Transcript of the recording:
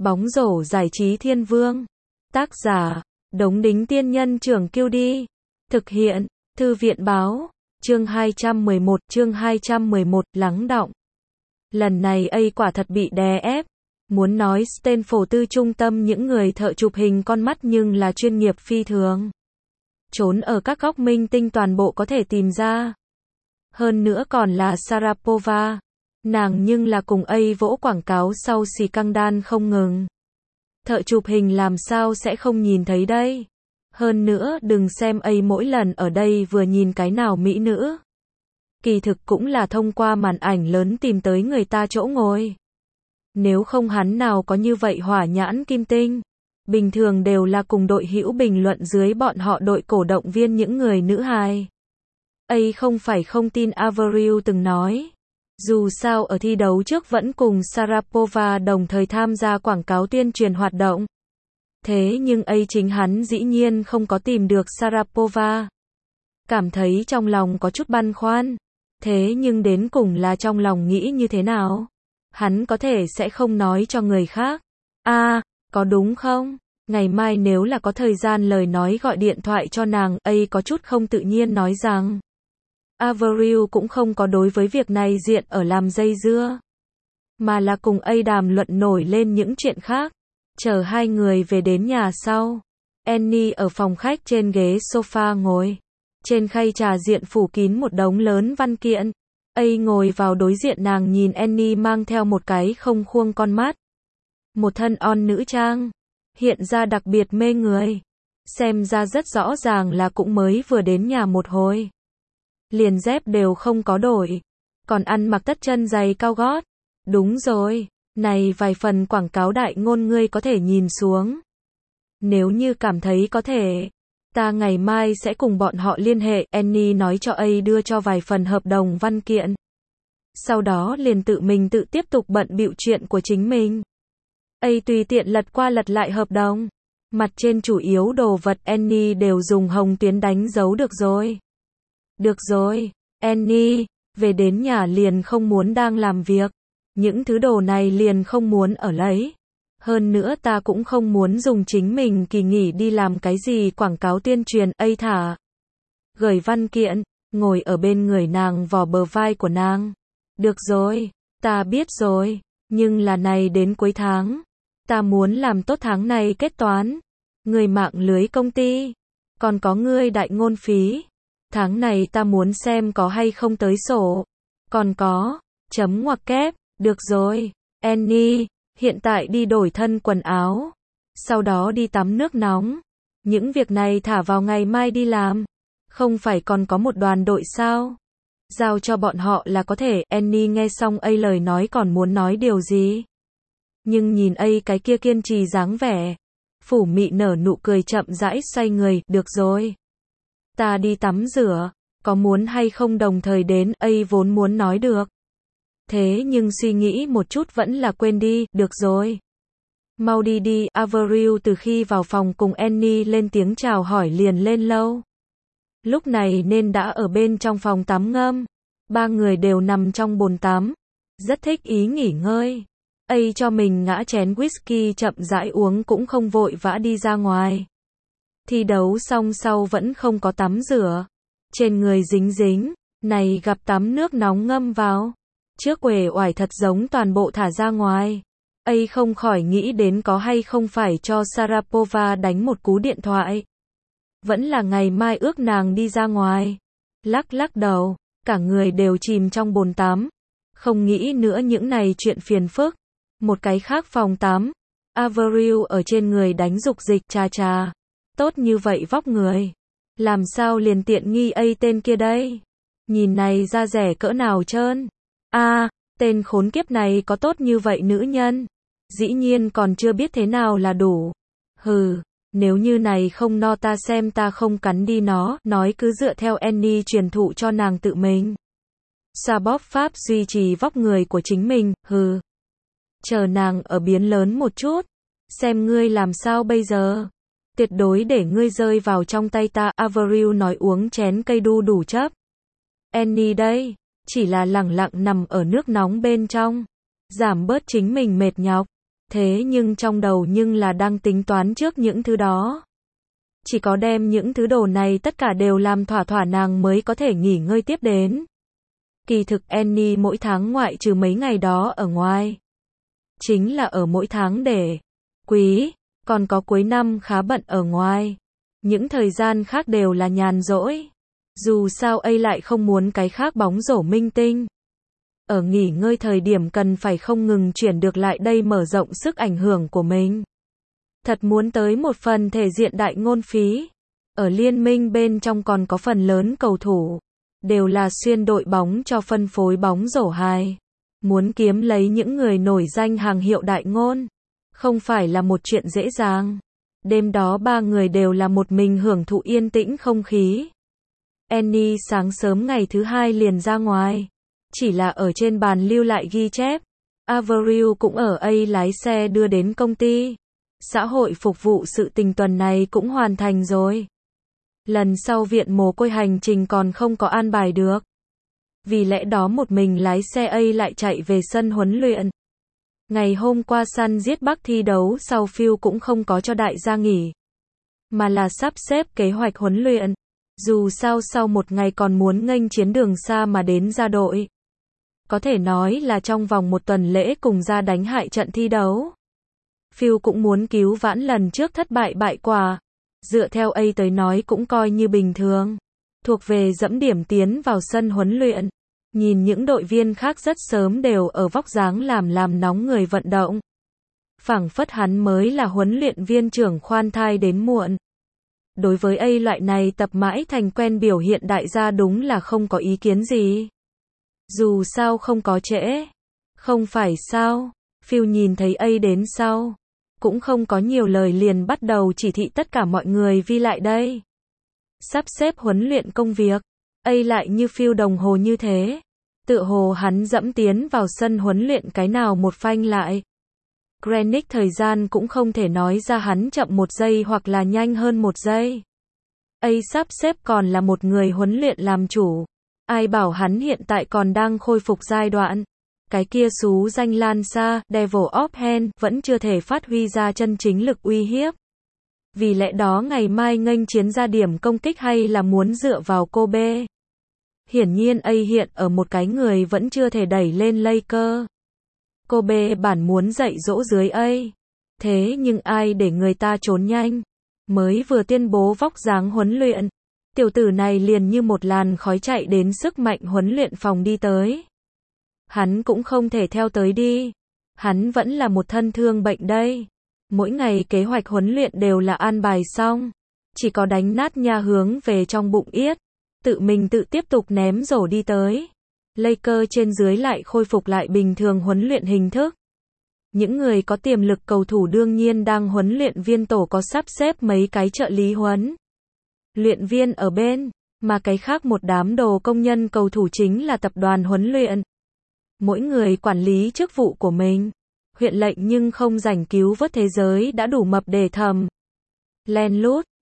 Bóng rổ giải trí thiên vương. Tác giả, Đống Đính Tiên Nhân Trưởng Kiêu Đi. Thực hiện, Thư viện Báo. Chương 211, lắng đọng. Lần này quả thật bị đè ép. Muốn nói Stanford tư trung tâm những người thợ chụp hình con mắt nhưng là chuyên nghiệp phi thường. Trốn ở các góc minh tinh toàn bộ có thể tìm ra. Hơn nữa còn là Sharapova. Nàng nhưng là cùng vỗ quảng cáo sau scandal không ngừng. Thợ chụp hình làm sao sẽ không nhìn thấy đây. Hơn nữa đừng xem mỗi lần ở đây vừa nhìn cái nào mỹ nữ. Kỳ thực cũng là thông qua màn ảnh lớn tìm tới người ta chỗ ngồi. Nếu không hắn nào có như vậy hỏa nhãn kim tinh. Bình thường đều là cùng đội hữu bình luận dưới bọn họ đội cổ động viên những người nữ hài. Không phải không tin Avril từng nói. Dù sao ở thi đấu trước vẫn cùng Sharapova đồng thời tham gia quảng cáo tuyên truyền hoạt động. Thế nhưng chính hắn dĩ nhiên không có tìm được Sharapova. Cảm thấy trong lòng có chút băn khoăn. Thế nhưng đến cùng là trong lòng nghĩ như thế nào? Hắn có thể sẽ không nói cho người khác. Có đúng không? Ngày mai nếu là có thời gian lời nói gọi điện thoại cho nàng, có chút không tự nhiên nói rằng. Avril cũng không có đối với việc này diện ở làm dây dưa. Mà là cùng đàm luận nổi lên những chuyện khác. Chờ hai người về đến nhà sau. Annie ở phòng khách trên ghế sofa ngồi. Trên khay trà diện phủ kín một đống lớn văn kiện. Ngồi vào đối diện nàng nhìn Annie mang theo một cái không khuông con mắt. Một thân on nữ trang. Hiện ra đặc biệt mê người. Xem ra rất rõ ràng là cũng mới vừa đến nhà một hồi. Liền dép đều không có đổi. Còn ăn mặc tất chân giày cao gót. Đúng rồi. Này vài phần quảng cáo đại ngôn ngươi có thể nhìn xuống. Nếu như cảm thấy có thể. Ta ngày mai sẽ cùng bọn họ liên hệ. Annie nói cho đưa cho vài phần hợp đồng văn kiện. Sau đó liền tự mình tiếp tục bận bịu chuyện của chính mình. Tùy tiện lật qua lật lại hợp đồng. Mặt trên chủ yếu đồ vật Annie đều dùng hồng tuyến đánh dấu được rồi. Được rồi, Annie, về đến nhà liền không muốn đang làm việc. Những thứ đồ này liền không muốn ở lấy. Hơn nữa ta cũng không muốn dùng chính mình kỳ nghỉ đi làm cái gì quảng cáo tuyên truyền. Thả. Gửi văn kiện, ngồi ở bên người nàng vò bờ vai của nàng. Được rồi, ta biết rồi, nhưng là này đến cuối tháng. Ta muốn làm tốt tháng này kết toán. Người mạng lưới công ty. Còn có ngươi đại ngôn phí. Tháng này ta muốn xem có hay không tới sổ. Còn có, chấm ngoặc kép, được rồi, Annie, hiện tại đi đổi thân quần áo. Sau đó đi tắm nước nóng. Những việc này thả vào ngày mai đi làm. Không phải còn có một đoàn đội sao? Giao cho bọn họ là có thể. Annie nghe xong lời nói còn muốn nói điều gì. Nhưng nhìn cái kia kiên trì dáng vẻ. Phủ mị nở nụ cười chậm rãi xoay người, được rồi. Ta đi tắm rửa, có muốn hay không đồng thời đến, vốn muốn nói được. Thế nhưng suy nghĩ một chút vẫn là quên đi, được rồi. Mau đi đi, Avril từ khi vào phòng cùng Annie lên tiếng chào hỏi liền lên lâu. Lúc này nên đã ở bên trong phòng tắm ngâm. Ba người đều nằm trong bồn tắm. Rất thích ý nghỉ ngơi. Cho mình ngã chén whisky chậm rãi uống cũng không vội vã đi ra ngoài. Thi đấu xong sau vẫn không có tắm rửa. Trên người dính dính, này gặp tắm nước nóng ngâm vào. Trước uể oải thật giống toàn bộ thả ra ngoài. Không khỏi nghĩ đến có hay không phải cho Sharapova đánh một cú điện thoại. Vẫn là ngày mai ước nàng đi ra ngoài. Lắc đầu, cả người đều chìm trong bồn tắm. Không nghĩ nữa những này chuyện phiền phức. Một cái khác phòng tắm. Avril ở trên người đánh dục dịch chà. Tốt như vậy vóc người. Làm sao liền tiện nghi tên kia đây? Nhìn này da rẻ cỡ nào trơn. Tên khốn kiếp này có tốt như vậy nữ nhân. Dĩ nhiên còn chưa biết thế nào là đủ. Nếu như này không no ta xem ta không cắn đi nó. Nói cứ dựa theo Annie truyền thụ cho nàng tự mình. Xoa bóp pháp duy trì vóc người của chính mình. Chờ nàng ở biến lớn một chút. Xem ngươi làm sao bây giờ. Tuyệt đối để ngươi rơi vào trong tay ta. Avril nói uống chén cây đu đủ chấp. Annie đây, chỉ là lẳng lặng nằm ở nước nóng bên trong. Giảm bớt chính mình mệt nhọc. Thế nhưng trong đầu nhưng là đang tính toán trước những thứ đó. Chỉ có đem những thứ đồ này tất cả đều làm thỏa thỏa nàng mới có thể nghỉ ngơi tiếp đến. Kỳ thực Annie mỗi tháng ngoại trừ mấy ngày đó ở ngoài. Chính là ở mỗi tháng để quý, còn có cuối năm khá bận ở ngoài. Những thời gian khác đều là nhàn rỗi. Dù sao ấy lại không muốn cái khác bóng rổ minh tinh. Ở nghỉ ngơi thời điểm cần phải không ngừng chuyển được lại đây mở rộng sức ảnh hưởng của mình. Thật muốn tới một phần thể diện đại ngôn phí. Ở liên minh bên trong còn có phần lớn cầu thủ. Đều là xuyên đội bóng cho phân phối bóng rổ hai. Muốn kiếm lấy những người nổi danh hàng hiệu đại ngôn. Không phải là một chuyện dễ dàng. Đêm đó ba người đều là một mình hưởng thụ yên tĩnh không khí. Annie sáng sớm ngày thứ hai liền ra ngoài. Chỉ là ở trên bàn lưu lại ghi chép. Avril cũng ở A lái xe đưa đến công ty. Xã hội phục vụ sự tình tuần này cũng hoàn thành rồi. Lần sau viện mồ côi hành trình còn không có an bài được. Vì lẽ đó một mình lái xe A lại chạy về sân huấn luyện. Ngày hôm qua săn giết Bắc thi đấu sau Phil cũng không có cho đại gia nghỉ. Mà là sắp xếp kế hoạch huấn luyện. Dù sao sau một ngày còn muốn nghênh chiến đường xa mà đến ra đội. Có thể nói là trong vòng một tuần lễ cùng ra đánh hại trận thi đấu. Phil cũng muốn cứu vãn lần trước thất bại bại quả. Dựa theo A tới nói cũng coi như bình thường. Thuộc về dẫm điểm tiến vào sân huấn luyện. Nhìn những đội viên khác rất sớm đều ở vóc dáng làm nóng người vận động. Phảng phất hắn mới là huấn luyện viên trưởng khoan thai đến muộn. Đối với A loại này tập mãi thành quen biểu hiện đại gia đúng là không có ý kiến gì. Dù sao không có trễ. Không phải sao? Phil nhìn thấy A đến sau. Cũng không có nhiều lời liền bắt đầu chỉ thị tất cả mọi người vi lại đây. Sắp xếp huấn luyện công việc. A lại như Phil đồng hồ như thế. Tựa hồ hắn dẫm tiến vào sân huấn luyện cái nào một phanh lại. Greenwich thời gian cũng không thể nói ra hắn chậm 1 giây hoặc là nhanh hơn 1 giây. A sắp xếp còn là một người huấn luyện làm chủ. Ai bảo hắn hiện tại còn đang khôi phục giai đoạn. Cái kia xú danh lan xa, Devil of Hand, vẫn chưa thể phát huy ra chân chính lực uy hiếp. Vì lẽ đó ngày mai nghênh chiến ra điểm công kích hay là muốn dựa vào Kobe. Hiển nhiên A hiện ở một cái người vẫn chưa thể đẩy lên Laker. Kobe bản muốn dạy dỗ dưới A. Thế nhưng ai để người ta trốn nhanh. Mới vừa tuyên bố vóc dáng huấn luyện. Tiểu tử này liền như một làn khói chạy đến sức mạnh huấn luyện phòng đi tới. Hắn cũng không thể theo tới đi. Hắn vẫn là một thân thương bệnh đây. Mỗi ngày kế hoạch huấn luyện đều là an bài xong. Chỉ có đánh nát nha hướng về trong bụng yết. Tự mình tự tiếp tục ném rổ đi tới. Laker trên dưới lại khôi phục lại bình thường huấn luyện hình thức. Những người có tiềm lực cầu thủ đương nhiên đang huấn luyện viên tổ có sắp xếp mấy cái trợ lý huấn luyện viên ở bên, mà cái khác một đám đồ công nhân cầu thủ chính là tập đoàn huấn luyện. Mỗi người quản lý chức vụ của mình. Huyện lệnh nhưng không rảnh cứu vớt thế giới đã đủ mập để thầm. Len lút,